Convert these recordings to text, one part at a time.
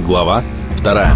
Глава 2.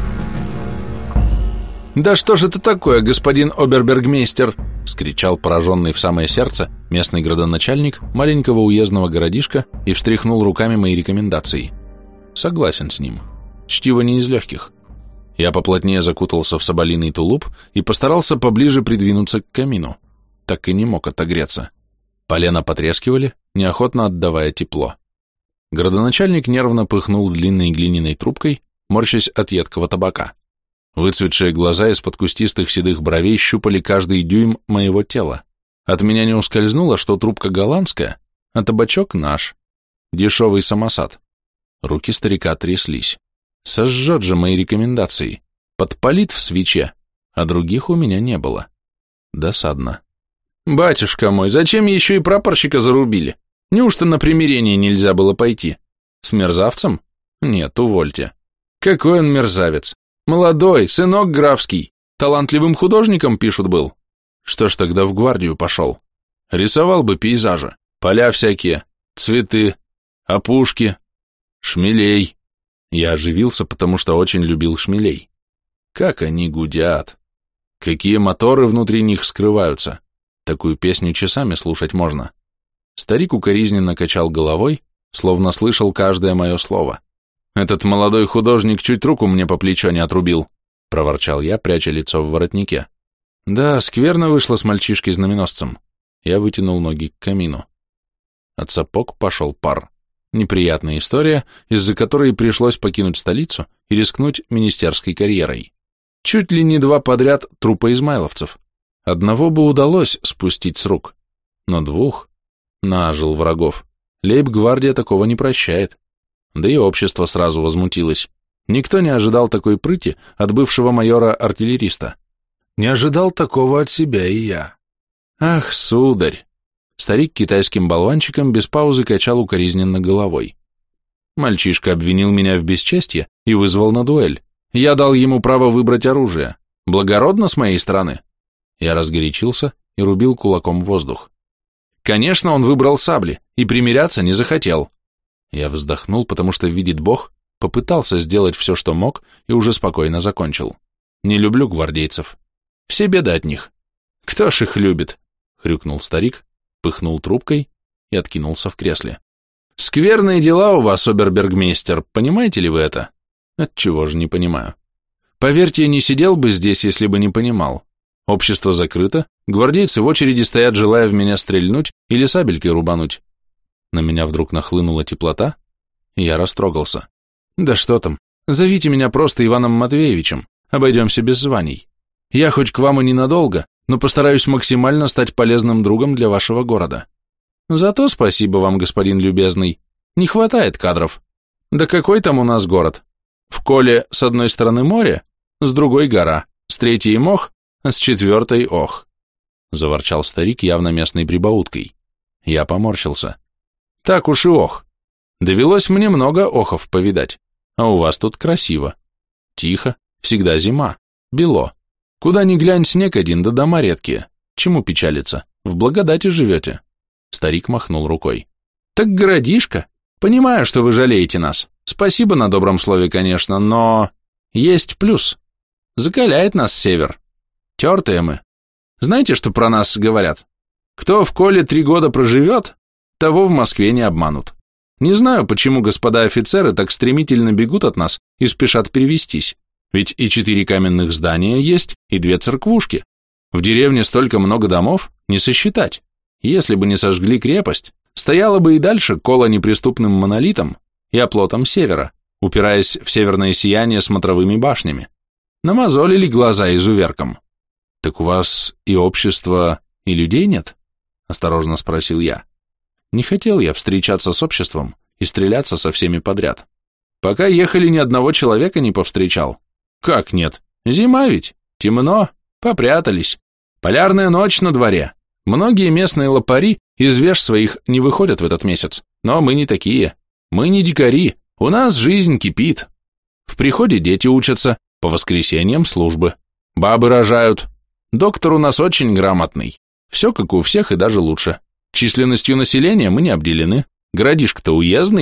«Да что же это такое, господин обербергмейстер?» — вскричал пораженный в самое сердце местный градоначальник маленького уездного городишка и встряхнул руками мои рекомендации. Согласен с ним. Чтиво не из легких. Я поплотнее закутался в соболиный тулуп и постарался поближе придвинуться к камину. Так и не мог отогреться. Полена потрескивали, неохотно отдавая тепло. Градоначальник нервно пыхнул длинной глиняной трубкой, морщась от едкого табака. Выцветшие глаза из-под кустистых седых бровей щупали каждый дюйм моего тела. От меня не ускользнуло, что трубка голландская, а табачок наш. Дешевый самосад. Руки старика тряслись. Сожжет же мои рекомендации. Подпалит в свече, а других у меня не было. Досадно. «Батюшка мой, зачем еще и прапорщика зарубили? Неужто на примирение нельзя было пойти? С мерзавцем? Нет, увольте. Какой он мерзавец? Молодой, сынок графский, талантливым художником, пишут, был. Что ж тогда в гвардию пошел? Рисовал бы пейзажи, поля всякие, цветы, опушки, шмелей». Я оживился, потому что очень любил шмелей. Как они гудят! Какие моторы внутри них скрываются! Такую песню часами слушать можно. Старик укоризненно качал головой, словно слышал каждое мое слово. «Этот молодой художник чуть руку мне по плечо не отрубил», — проворчал я, пряча лицо в воротнике. «Да, скверно вышло с мальчишкой-знаменосцем». Я вытянул ноги к камину. От сапог пошел пар. Неприятная история, из-за которой пришлось покинуть столицу и рискнуть министерской карьерой. Чуть ли не 2 подряд трупа измайловцев. Одного бы удалось спустить с рук, но 2 нажил врагов. Лейб-гвардия такого не прощает. Да и общество сразу возмутилось. Никто не ожидал такой прыти от бывшего майора-артиллериста. Не ожидал такого от себя и я. Ах, сударь! Старик китайским болванчиком без паузы качал укоризненно головой. Мальчишка обвинил меня в бесчестье и вызвал на дуэль. Я дал ему право выбрать оружие. Благородно с моей стороны. Я разгорячился и рубил кулаком воздух. Конечно, он выбрал сабли и примиряться не захотел. Я вздохнул, потому что, видит Бог, попытался сделать все, что мог, и уже спокойно закончил. Не люблю гвардейцев. Все беды от них. Кто ж их любит? Хрюкнул старик, пыхнул трубкой и откинулся в кресле. Скверные дела у вас, обербергмейстер, понимаете ли вы это? Отчего же не понимаю. Поверьте, не сидел бы здесь, если бы не понимал. Общество закрыто, гвардейцы в очереди стоят, желая в меня стрельнуть или сабелькой рубануть. На меня вдруг нахлынула теплота, и я растрогался. Да что там, зовите меня просто Иваном Матвеевичем, обойдемся без званий. Я хоть к вам и ненадолго, но постараюсь максимально стать полезным другом для вашего города. Зато спасибо вам, господин любезный, не хватает кадров. Да какой там у нас город? В Коле с одной стороны море, с другой гора, с третьей мох, а с 4-й ох. Заворчал старик явно местной прибауткой. Я поморщился. Так уж и ох. Довелось мне много охов повидать, а у вас тут красиво. Тихо, всегда зима, бело. Куда ни глянь, снег один, да дома редкие. Чему печалиться? В благодати живете. Старик махнул рукой. Так городишко. Понимаю, что вы жалеете нас. Спасибо на добром слове, конечно, но... Есть плюс. Закаляет нас север. Тертые мы. Знаете, что про нас говорят? Кто в Коле 3 года проживет, того в Москве не обманут. Не знаю, почему господа офицеры так стремительно бегут от нас и спешат перевестись. Ведь и 4 каменных здания есть, и 2 церквушки. В деревне столько много домов, не сосчитать. Если бы не сожгли крепость, стояла бы и дальше Кола неприступным монолитом и оплотом севера, упираясь в северное сияние смотровыми башнями. Намазолили глаза изуверкам. Так у вас и общества, и людей нет? Осторожно спросил я. Не хотел я встречаться с обществом и стреляться со всеми подряд. Пока ехали, ни одного человека не повстречал. Как нет? Зима ведь, темно, попрятались. Полярная ночь на дворе. Многие местные лопари из веж своих не выходят в этот месяц, но мы не такие. Мы не дикари, у нас жизнь кипит. В приходе дети учатся, по воскресеньям службы. Бабы рожают. Доктор у нас очень грамотный. Все как у всех и даже лучше. Численностью населения мы не обделены. Городишко-то уездный.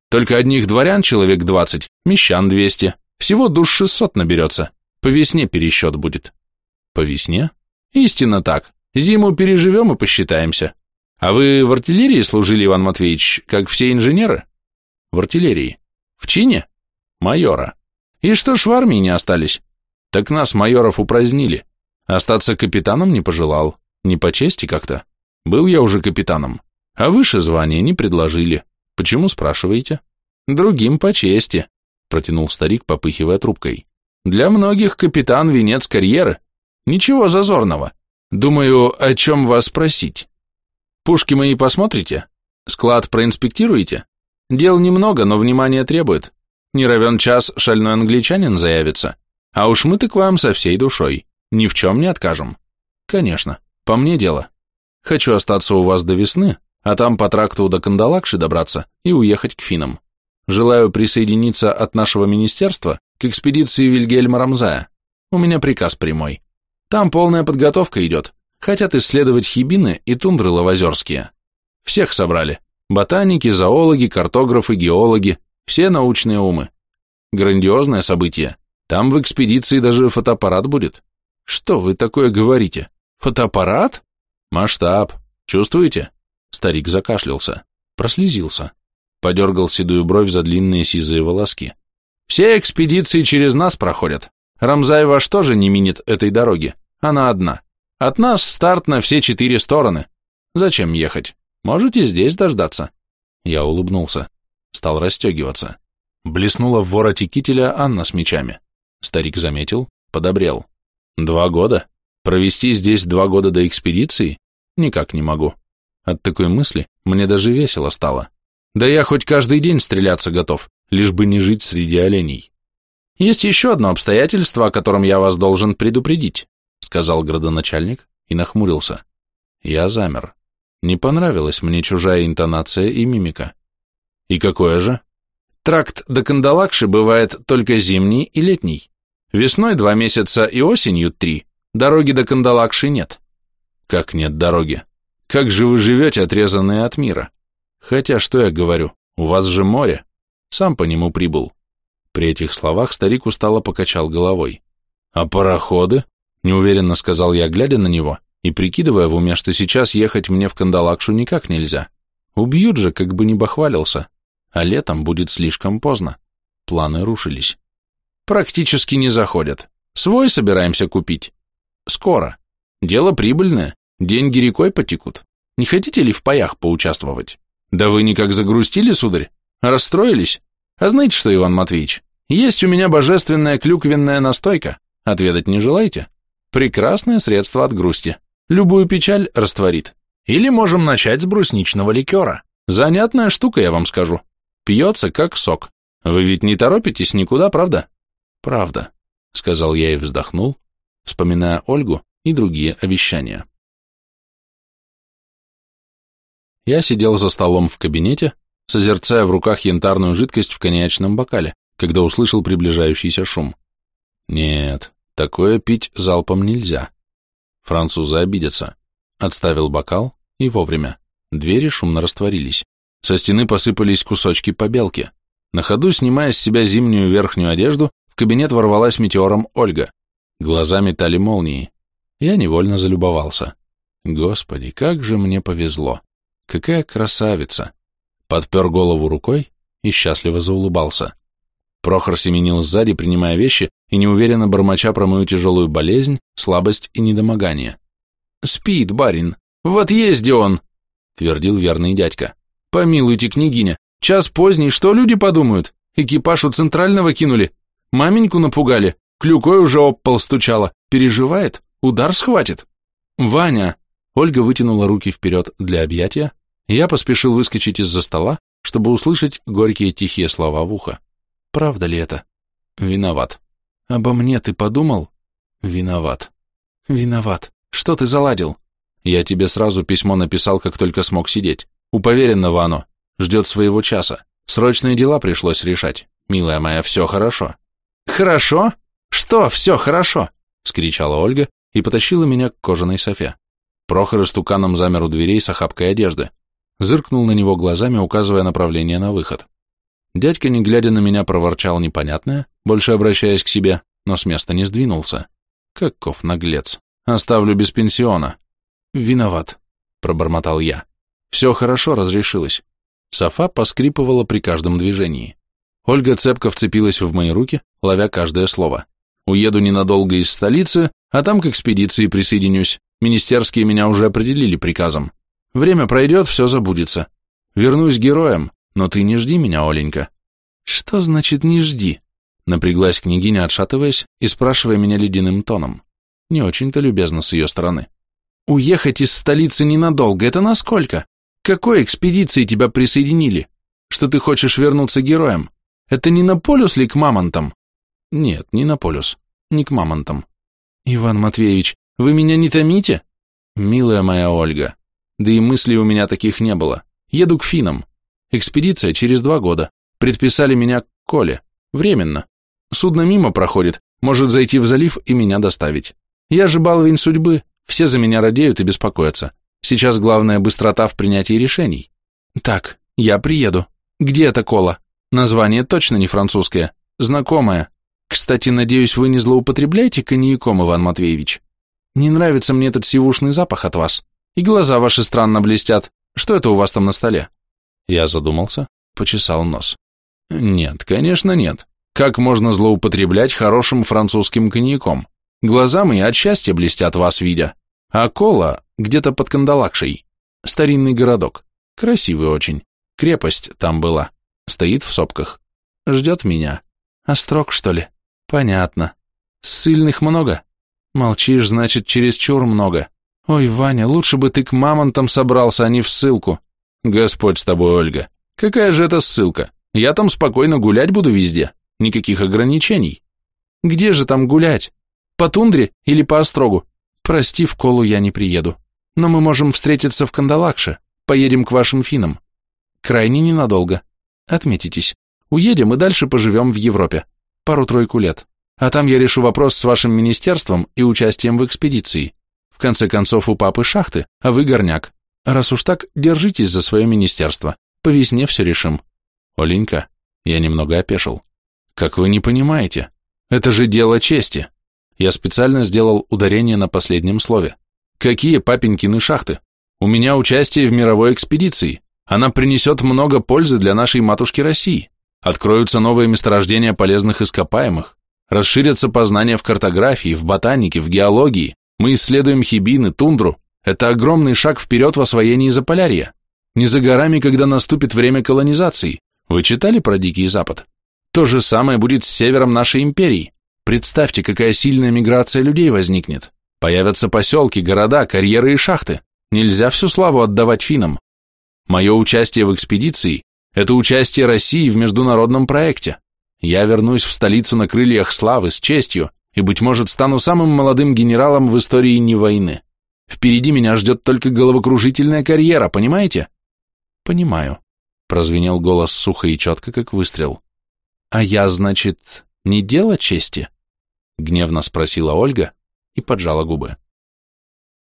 Только одних дворян человек 20, мещан 200. Всего душ 600 наберется. По весне пересчет будет. По весне? Истинно так. Зиму переживем и посчитаемся. А вы в артиллерии служили, Иван Матвеевич, как все инженеры? В артиллерии. В чине? Майора. И что ж в армии не остались? Так нас, майоров, упразднили. Остаться капитаном не пожелал. Не по чести как-то. Был я уже капитаном. А выше звания не предложили. Почему, спрашиваете? Другим по чести, протянул старик, попыхивая трубкой. Для многих капитан — венец карьеры. Ничего зазорного. Думаю, о чем вас спросить. Пушки мои посмотрите? Склад проинспектируете? Дел немного, но внимание требует. Не равен час шальной англичанин заявится. А уж мы-то к вам со всей душой. Ни в чем не откажем. Конечно, по мне дело. Хочу остаться у вас до весны, а там по тракту до Кандалакши добраться и уехать к финнам. Желаю присоединиться от нашего министерства к экспедиции Вильгельма Рамзая. У меня приказ прямой. Там полная подготовка идет. Хотят исследовать хибины и тундры лавозерские. Всех собрали. Ботаники, зоологи, картографы, геологи. Все научные умы. Грандиозное событие. Там в экспедиции даже фотоаппарат будет. Что вы такое говорите? Фотоаппарат? Масштаб. Чувствуете? Старик закашлялся. Прослезился. Подергал седую бровь за длинные сизые волоски. Все экспедиции через нас проходят. Рамзай ваш тоже не минит этой дороги. Она одна. От нас старт на все 4 стороны. Зачем ехать? Можете здесь дождаться. Я улыбнулся. Стал расстегиваться. Блеснула в вороте кителя Анна с мечами. Старик заметил, подобрел. 2 года? Провести здесь 2 года до экспедиции? Никак не могу. От такой мысли мне даже весело стало. Да я хоть каждый день стреляться готов, лишь бы не жить среди оленей. Есть еще одно обстоятельство, о котором я вас должен предупредить, сказал градоначальник и нахмурился. Я замер. Не понравилась мне чужая интонация и мимика. И какое же? Тракт до Кандалакши бывает только зимний и летний. Весной 2 месяца и осенью 3. Дороги до Кандалакши нет. Как нет дороги? Как же вы живете, отрезанные от мира? Хотя, что я говорю, у вас же море. Сам по нему прибыл. При этих словах старик устало покачал головой. А пароходы? Неуверенно сказал я, глядя на него и прикидывая в уме, что сейчас ехать мне в Кандалакшу никак нельзя. Убьют же, как бы не бахвалился. А летом будет слишком поздно. Планы рушились. Практически не заходят. Свой собираемся купить. Скоро. Дело прибыльное. Деньги рекой потекут. Не хотите ли в паях поучаствовать? Да вы никак загрустили, сударь? Расстроились? А знаете что, Иван Матвеевич? Есть у меня божественная клюквенная настойка. Отведать не желаете? Прекрасное средство от грусти. Любую печаль растворит. Или можем начать с брусничного ликера. Занятная штука, я вам скажу. Пьется как сок. Вы ведь не торопитесь никуда, правда? Правда, сказал я и вздохнул, вспоминая Ольгу и другие обещания. Я сидел за столом в кабинете, созерцая в руках янтарную жидкость в коньячном бокале, когда услышал приближающийся шум. Нет, такое пить залпом нельзя. Французы обидятся. Отставил бокал, и вовремя. Двери шумно растворились. Со стены посыпались кусочки побелки. На ходу, снимая с себя зимнюю верхнюю одежду, в кабинет ворвалась метеором Ольга. Глаза метали молнии. Я невольно залюбовался. Господи, как же мне повезло. Какая красавица! Подпер голову рукой и счастливо заулыбался. Прохор семенил сзади, принимая вещи и неуверенно бормоча про мою тяжелую болезнь, слабость и недомогание. «Спит, барин! Вот езди он!» — твердил верный дядька. «Помилуйте, княгиня, час поздний, что люди подумают? Экипаж у центрального кинули, маменьку напугали, клюкой уже об пол стучала, переживает, удар схватит. Ваня!» Ольга вытянула руки вперед для объятия, и я поспешил выскочить из-за стола, чтобы услышать горькие тихие слова в ухо. Правда ли это? Виноват. Обо мне ты подумал? Виноват. Виноват. Что ты заладил? Я тебе сразу письмо написал, как только смог сидеть. У поверенного оно. Ждет своего часа. Срочные дела пришлось решать. Милая моя, все хорошо. Хорошо? Что все хорошо? Вскричала Ольга и потащила меня к кожаной софе. Прохор истуканом замер у дверей с охапкой одежды. Зыркнул на него глазами, указывая направление на выход. Дядька, не глядя на меня, проворчал непонятное, больше обращаясь к себе, но с места не сдвинулся. Каков наглец. Оставлю без пенсиона. Виноват, пробормотал я. Все хорошо разрешилось. Софа поскрипывала при каждом движении. Ольга цепко вцепилась в мои руки, ловя каждое слово. Уеду ненадолго из столицы, а там к экспедиции присоединюсь. Министерские меня уже определили приказом. Время пройдет, все забудется. Вернусь героем, но ты не жди меня, Оленька. Что значит не жди? Напряглась княгиня, отшатываясь и спрашивая меня ледяным тоном. Не очень-то любезно с ее стороны. Уехать из столицы ненадолго, это насколько? К какой экспедиции тебя присоединили? Что ты хочешь вернуться героем? Это не на полюс ли к мамонтам? Нет, не на полюс, не к мамонтам. Иван Матвеевич, вы меня не томите? Милая моя Ольга, да и мыслей у меня таких не было. Еду к финнам. Экспедиция через 2 года. Предписали меня к Коле. Временно. Судно мимо проходит, может зайти в залив и меня доставить. Я же баловень судьбы, все за меня радеют и беспокоятся. Сейчас главное быстрота в принятии решений. Так, я приеду. Где эта Кола? Название точно не французское, знакомое. Кстати, надеюсь, вы не злоупотребляете коньяком, Иван Матвеевич? Не нравится мне этот сивушный запах от вас. И глаза ваши странно блестят. Что это у вас там на столе? Я задумался, почесал нос. Нет, конечно, нет. Как можно злоупотреблять хорошим французским коньяком? Глаза мои от счастья блестят вас видя. А Кола где-то под Кандалакшей. Старинный городок. Красивый очень. Крепость там была. Стоит в сопках. Ждет меня. Острог, что ли? Понятно. Ссыльных много? Молчишь, значит, чересчур много. Ой, Ваня, лучше бы ты к мамонтам собрался, а не в ссылку. Господь с тобой, Ольга. Какая же это ссылка? Я там спокойно гулять буду везде. Никаких ограничений. Где же там гулять? По тундре или по острогу? Прости, в Колу я не приеду. Но мы можем встретиться в Кандалакше. Поедем к вашим финнам. Крайне ненадолго. Отметитесь. Уедем и дальше поживем в Европе. 2-3 лет. А там я решу вопрос с вашим министерством и участием в экспедиции. В конце концов, у папы шахты, а вы горняк. Раз уж так, держитесь за свое министерство. По весне все решим. Оленька, я немного опешил. Как вы не понимаете? Это же дело чести. Я специально сделал ударение на последнем слове. Какие папенькины шахты? У меня участие в мировой экспедиции. Она принесет много пользы для нашей матушки России. Откроются новые месторождения полезных ископаемых. Расширятся познания в картографии, в ботанике, в геологии. Мы исследуем Хибины, тундру. Это огромный шаг вперед в освоении Заполярья. Не за горами, когда наступит время колонизации. Вы читали про Дикий Запад? То же самое будет с севером нашей империи. Представьте, какая сильная миграция людей возникнет. Появятся поселки, города, карьеры и шахты. Нельзя всю славу отдавать финнам. Мое участие в экспедиции – это участие России в международном проекте. Я вернусь в столицу на крыльях славы, с честью, и, быть может, стану самым молодым генералом в истории не войны. Впереди меня ждет только головокружительная карьера, понимаете? Понимаю, прозвенел голос сухо и четко, как выстрел. А я, значит, не дело чести? Гневно спросила Ольга и поджала губы.